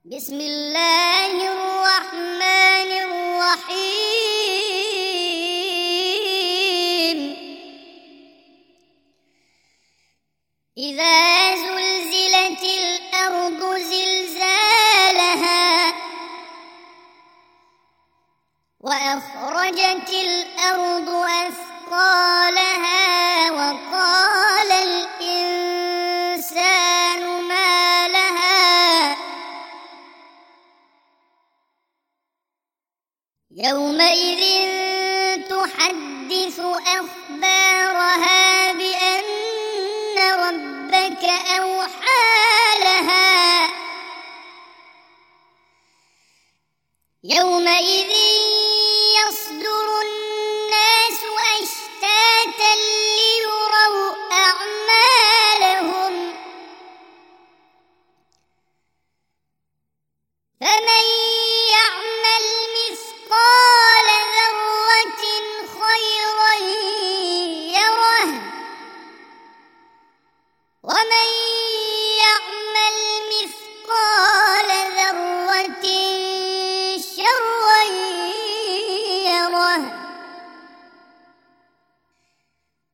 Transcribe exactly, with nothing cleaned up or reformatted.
بسم الله الرحمن الرحيم. إذا زلزلت الأرض زلزالها وأخرجت الأرض أثقالها وقال الإنسان ما لها يومئذ تحدث أخبارها بأن ربك أوحى لها يومئذ